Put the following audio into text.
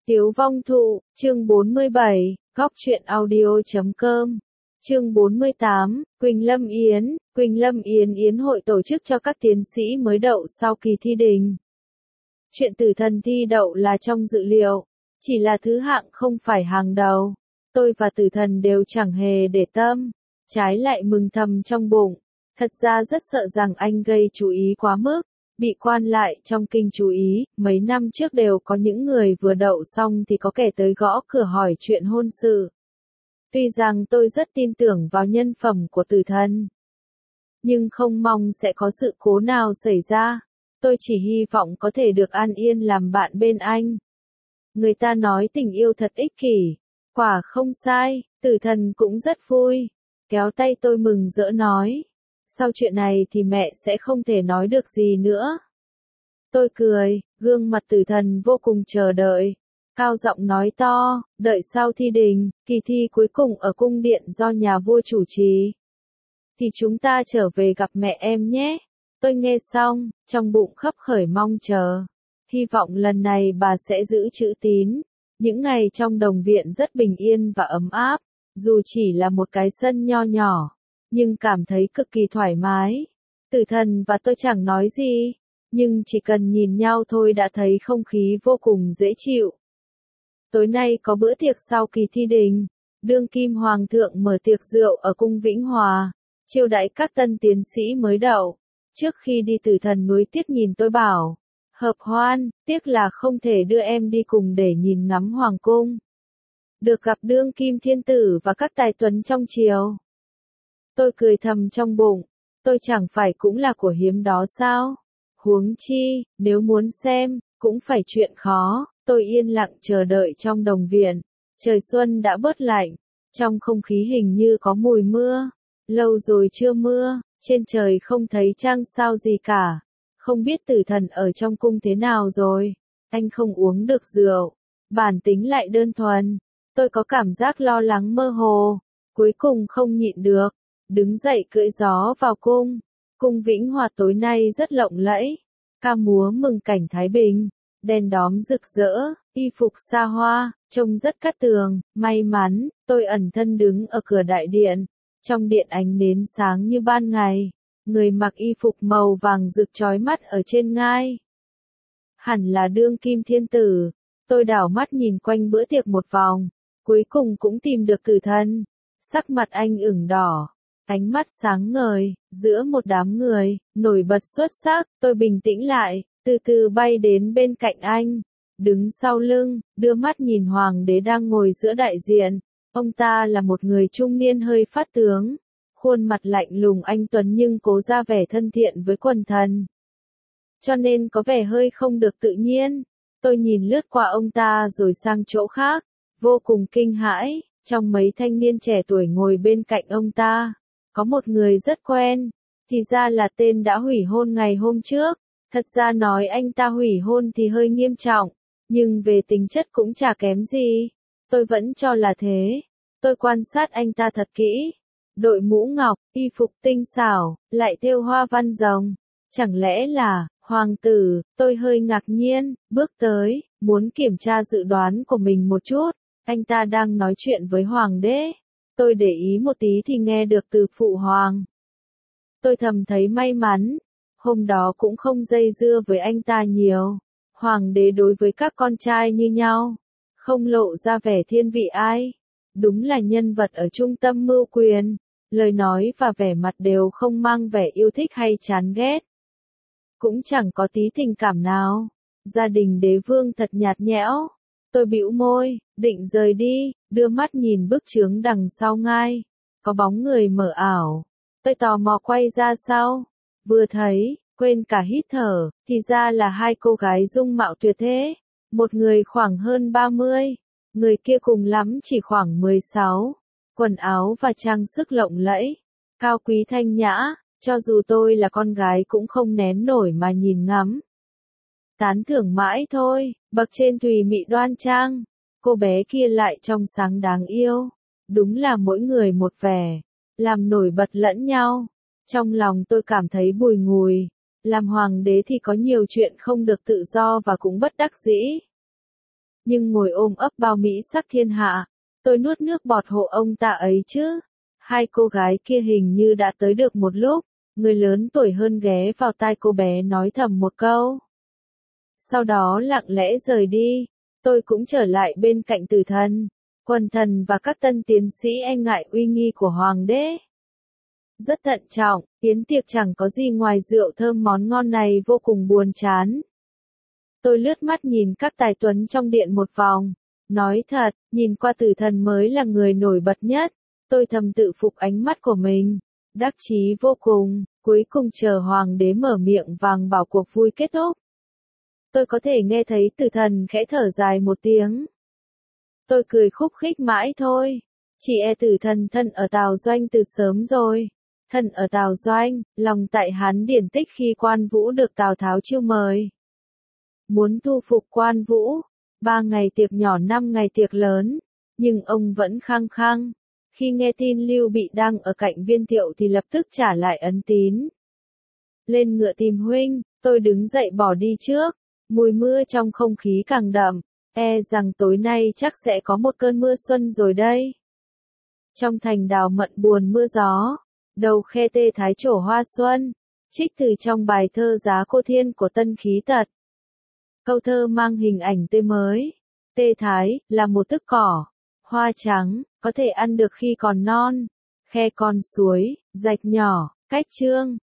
Tiếu Vong Thụ, chương 47, góc truyện audio.com. Chương 48, Quỳnh Lâm Yến. Quỳnh Lâm Yến yến hội tổ chức cho các tiến sĩ mới đậu sau kỳ thi đình. Chuyện tử thần thi đậu là trong dự liệu, chỉ là thứ hạng không phải hàng đầu. Tôi và tử thần đều chẳng hề để tâm, trái lại mừng thầm trong bụng. Thật ra rất sợ rằng anh gây chú ý quá mức, bị quan lại trong kinh chú ý. Mấy năm trước đều có những người vừa đậu xong thì có kẻ tới gõ cửa hỏi chuyện hôn sự. Tuy rằng tôi rất tin tưởng vào nhân phẩm của tử thần, nhưng không mong sẽ có sự cố nào xảy ra. Tôi chỉ hy vọng có thể được an yên làm bạn bên anh. Người ta nói tình yêu thật ích kỷ, quả không sai. Tử thần cũng rất vui, kéo tay tôi mừng rỡ nói, sau chuyện này thì mẹ sẽ không thể nói được gì nữa. Tôi cười, gương mặt tử thần vô cùng chờ đợi, cao giọng nói to, đợi sau thi đình, kỳ thi cuối cùng ở cung điện do nhà vua chủ trì, thì chúng ta trở về gặp mẹ em nhé. Tôi nghe xong, trong bụng khấp khởi mong chờ, hy vọng lần này bà sẽ giữ chữ tín. Những ngày trong đồng viện rất bình yên và ấm áp, dù chỉ là một cái sân nho nhỏ, nhưng cảm thấy cực kỳ thoải mái. Tử thần và tôi chẳng nói gì, nhưng chỉ cần nhìn nhau thôi đã thấy không khí vô cùng dễ chịu. Tối nay có bữa tiệc sau kỳ thi đình, đương kim hoàng thượng mở tiệc rượu ở cung Vĩnh Hòa, chiêu đãi các tân tiến sĩ mới đậu. Trước khi đi tử thần nuối tiếc nhìn tôi bảo, hợp hoan, tiếc là không thể đưa em đi cùng để nhìn ngắm hoàng cung, được gặp đương kim thiên tử và các tài tuấn trong triều. Tôi cười thầm trong bụng, tôi chẳng phải cũng là của hiếm đó sao? Huống chi, nếu muốn xem, cũng phải chuyện khó. Tôi yên lặng chờ đợi trong đồng viện. Trời xuân đã bớt lạnh, trong không khí hình như có mùi mưa. Lâu rồi chưa mưa, trên trời không thấy trăng sao gì cả. Không biết tử thần ở trong cung thế nào rồi. Anh không uống được rượu, bản tính lại đơn thuần. Tôi có cảm giác lo lắng mơ hồ, cuối cùng không nhịn được, đứng dậy cưỡi gió vào cung. Cung Vĩnh Hòa tối nay rất lộng lẫy, ca múa mừng cảnh thái bình, đèn đóm rực rỡ, y phục xa hoa, trông rất cát tường. May mắn, tôi ẩn thân đứng ở cửa đại điện, trong điện ánh nến sáng như ban ngày, người mặc y phục màu vàng rực chói mắt ở trên ngai. Hẳn là đương kim thiên tử. Tôi đảo mắt nhìn quanh bữa tiệc một vòng, cuối cùng cũng tìm được tử thần. Sắc mặt anh ửng đỏ, ánh mắt sáng ngời, giữa một đám người, nổi bật xuất sắc. Tôi bình tĩnh lại, từ từ bay đến bên cạnh anh, đứng sau lưng, đưa mắt nhìn hoàng đế đang ngồi giữa đại diện. Ông ta là một người trung niên hơi phát tướng, khuôn mặt lạnh lùng anh tuấn nhưng cố ra vẻ thân thiện với quần thần, cho nên có vẻ hơi không được tự nhiên. Tôi nhìn lướt qua ông ta rồi sang chỗ khác, vô cùng kinh hãi. Trong mấy thanh niên trẻ tuổi ngồi bên cạnh ông ta, có một người rất quen, thì ra là tên đã hủy hôn ngày hôm trước. Thật ra nói anh ta hủy hôn thì hơi nghiêm trọng, nhưng về tính chất cũng chả kém gì. Tôi vẫn cho là thế. Tôi quan sát anh ta thật kỹ. Đội mũ ngọc, y phục tinh xảo, lại thêu hoa văn rồng. Chẳng lẽ là hoàng tử? Tôi hơi ngạc nhiên, bước tới, muốn kiểm tra dự đoán của mình một chút. Anh ta đang nói chuyện với hoàng đế. Tôi để ý một tí thì nghe được từ phụ hoàng. Tôi thầm thấy may mắn, hôm đó cũng không dây dưa với anh ta nhiều. Hoàng đế đối với các con trai như nhau, không lộ ra vẻ thiên vị ai. Đúng là nhân vật ở trung tâm mưu quyền, lời nói và vẻ mặt đều không mang vẻ yêu thích hay chán ghét. Cũng chẳng có tí tình cảm nào. Gia đình đế vương thật nhạt nhẽo. Tôi bĩu môi, định rời đi, đưa mắt nhìn bức chướng đằng sau ngai. Có bóng người mờ ảo. Tôi tò mò quay ra sau. Vừa thấy, quên cả hít thở, thì ra là hai cô gái dung mạo tuyệt thế. Một người khoảng hơn 30, người kia cùng lắm chỉ khoảng 16. Quần áo và trang sức lộng lẫy, cao quý thanh nhã, cho dù tôi là con gái cũng không nén nổi mà nhìn ngắm. Tán thưởng mãi thôi, bậc trên thùy mị đoan trang, cô bé kia lại trong sáng đáng yêu. Đúng là mỗi người một vẻ, làm nổi bật lẫn nhau. Trong lòng tôi cảm thấy bùi ngùi, làm hoàng đế thì có nhiều chuyện không được tự do và cũng bất đắc dĩ. nhưng ngồi ôm ấp bao mỹ sắc thiên hạ, tôi nuốt nước bọt hộ ông ta ấy chứ. Hai cô gái kia hình như đã tới được một lúc, người lớn tuổi hơn ghé vào tai cô bé nói thầm một câu. Sau đó lặng lẽ rời đi, tôi cũng trở lại bên cạnh Tử Thần, quần thần và các tân tiến sĩ e ngại uy nghi của hoàng đế. Rất thận trọng, yến tiệc chẳng có gì ngoài rượu thơm món ngon này vô cùng buồn chán. Tôi lướt mắt nhìn các tài tuấn trong điện một vòng, nói thật, nhìn qua Tử Thần mới là người nổi bật nhất, tôi thầm tự phục ánh mắt của mình, đắc chí vô cùng, cuối cùng chờ hoàng đế mở miệng vàng bảo cuộc vui kết thúc. Tôi có thể nghe thấy Tử Thần khẽ thở dài một tiếng. Tôi cười khúc khích mãi thôi, chỉ e Tử Thần thân ở Tào Doanh từ sớm rồi. Thân ở Tào Doanh, lòng tại Hán điển tích khi Quan Vũ được Tào Tháo chiêu mời. Muốn thu phục Quan Vũ, 3 ngày tiệc nhỏ 5 ngày tiệc lớn, nhưng ông vẫn khăng khăng. Khi nghe tin Lưu Bị đang ở cạnh Viên Thiệu thì lập tức trả lại ấn tín. Lên ngựa tìm huynh, tôi đứng dậy bỏ đi trước, mùi mưa trong không khí càng đậm, e rằng tối nay chắc sẽ có một cơn mưa xuân rồi đây. Trong thành Đào Mận buồn mưa gió, đầu khe tê thái trổ hoa xuân, trích từ trong bài thơ Giá Cô Thiên của Tân Khí Tật. Câu thơ mang hình ảnh tê mới. Tê thái, là một thức cỏ, hoa trắng, có thể ăn được khi còn non. Khe con suối, rạch nhỏ, cách trương,